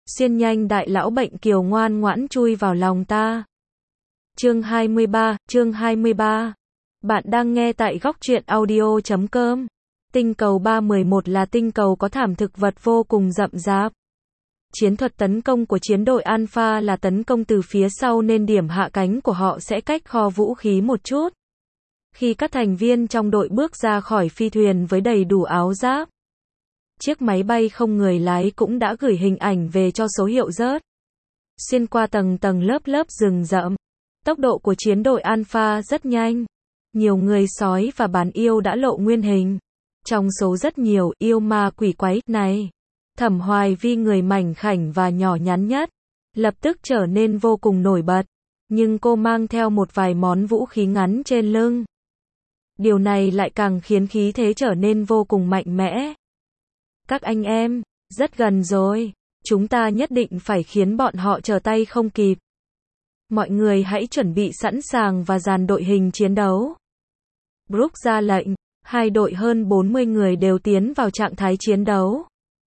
Xiên nhanh đại lão bệnh kiều ngoan ngoãn chui vào lòng ta. Chương 23. Bạn đang nghe tại góc truyện audio.com. Tinh cầu 311 là tinh cầu có thảm thực vật vô cùng rậm rạp. Chiến thuật tấn công của chiến đội Alpha là tấn công từ phía sau nên điểm hạ cánh của họ sẽ cách kho vũ khí một chút. Khi các thành viên trong đội bước ra khỏi phi thuyền với đầy đủ áo giáp, chiếc máy bay không người lái cũng đã gửi hình ảnh về cho số hiệu rớt. Xuyên qua tầng tầng lớp lớp rừng rậm, tốc độ của chiến đội Alpha rất nhanh. Nhiều người sói và bán yêu đã lộ nguyên hình. Trong số rất nhiều yêu ma quỷ quái này, Thẩm Hoài Vi, người mảnh khảnh và nhỏ nhắn nhất, lập tức trở nên vô cùng nổi bật. Nhưng cô mang theo một vài món vũ khí ngắn trên lưng. Điều này lại càng khiến khí thế trở nên vô cùng mạnh mẽ. Các anh em, rất gần rồi. Chúng ta nhất định phải khiến bọn họ trở tay không kịp. Mọi người hãy chuẩn bị sẵn sàng và dàn đội hình chiến đấu. Brooke ra lệnh, hai đội hơn 40 người đều tiến vào trạng thái chiến đấu.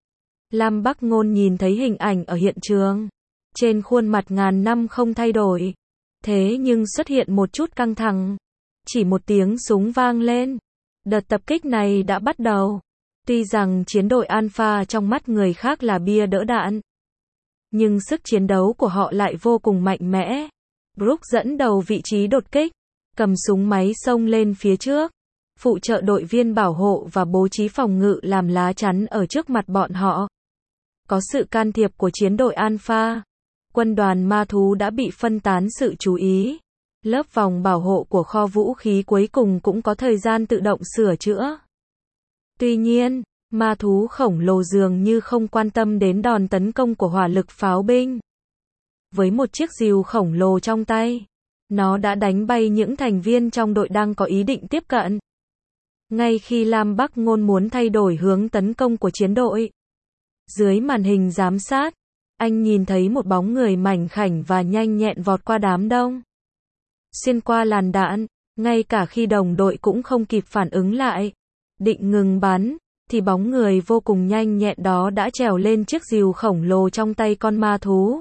Lam Bắc Ngôn nhìn thấy hình ảnh ở hiện trường. Trên khuôn mặt ngàn năm không thay đổi. Thế nhưng xuất hiện một chút căng thẳng. Chỉ một tiếng súng vang lên. Đợt tập kích này đã bắt đầu. Tuy rằng chiến đội Alpha trong mắt người khác là bia đỡ đạn, nhưng sức chiến đấu của họ lại vô cùng mạnh mẽ. Brooke dẫn đầu vị trí đột kích, cầm súng máy xông lên phía trước, phụ trợ đội viên bảo hộ và bố trí phòng ngự làm lá chắn ở trước mặt bọn họ. Có sự can thiệp của chiến đội Alpha, quân đoàn ma thú đã bị phân tán sự chú ý. Lớp vòng bảo hộ của kho vũ khí cuối cùng cũng có thời gian tự động sửa chữa. Tuy nhiên, ma thú khổng lồ dường như không quan tâm đến đòn tấn công của hỏa lực pháo binh. Với một chiếc rìu khổng lồ trong tay, nó đã đánh bay những thành viên trong đội đang có ý định tiếp cận. Ngay khi Lam Bắc Ngôn muốn thay đổi hướng tấn công của chiến đội, dưới màn hình giám sát, anh nhìn thấy một bóng người mảnh khảnh và nhanh nhẹn vọt qua đám đông. Xuyên qua làn đạn, ngay cả khi đồng đội cũng không kịp phản ứng lại, định ngừng bắn, thì bóng người vô cùng nhanh nhẹn đó đã trèo lên chiếc rìu khổng lồ trong tay con ma thú.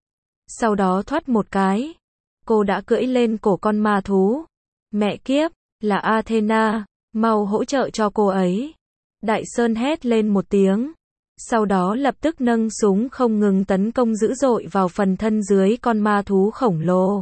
Sau đó thoát một cái, cô đã cưỡi lên cổ con ma thú. Mẹ kiếp, là Athena, mau hỗ trợ cho cô ấy. Đại Sơn hét lên một tiếng, sau đó lập tức nâng súng không ngừng tấn công dữ dội vào phần thân dưới con ma thú khổng lồ.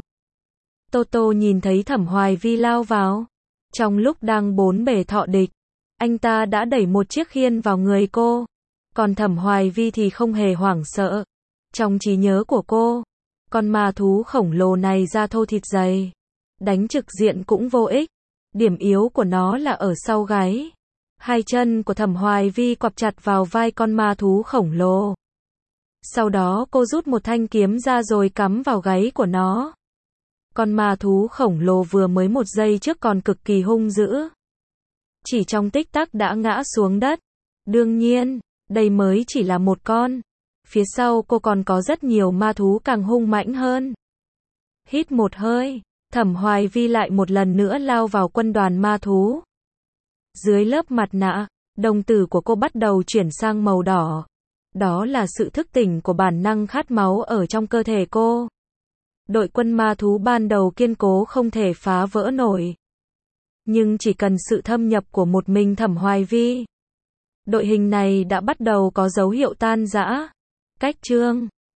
Toto nhìn thấy Thẩm Hoài Vi lao vào. Trong lúc đang bốn bề thọ địch, anh ta đã đẩy một chiếc khiên vào người cô. Còn Thẩm Hoài Vi thì không hề hoảng sợ. Trong trí nhớ của cô, con ma thú khổng lồ này da thô thịt dày, đánh trực diện cũng vô ích. Điểm yếu của nó là ở sau gáy. Hai chân của Thẩm Hoài Vi quặp chặt vào vai con ma thú khổng lồ. Sau đó cô rút một thanh kiếm ra rồi cắm vào gáy của nó. Con ma thú khổng lồ vừa mới một giây trước còn cực kỳ hung dữ, chỉ trong tích tắc đã ngã xuống đất. Đương nhiên, đây mới chỉ là một con. Phía sau cô còn có rất nhiều ma thú càng hung mãnh hơn. Hít một hơi, Thẩm Hoài Vi lại một lần nữa lao vào quân đoàn ma thú. Dưới lớp mặt nạ, đồng tử của cô bắt đầu chuyển sang màu đỏ. Đó là sự thức tỉnh của bản năng khát máu ở trong cơ thể cô. Đội quân ma thú ban đầu kiên cố không thể phá vỡ nổi. Nhưng chỉ cần sự thâm nhập của một mình Thẩm Hoài Vi, đội hình này đã bắt đầu có dấu hiệu tan rã. Cách chương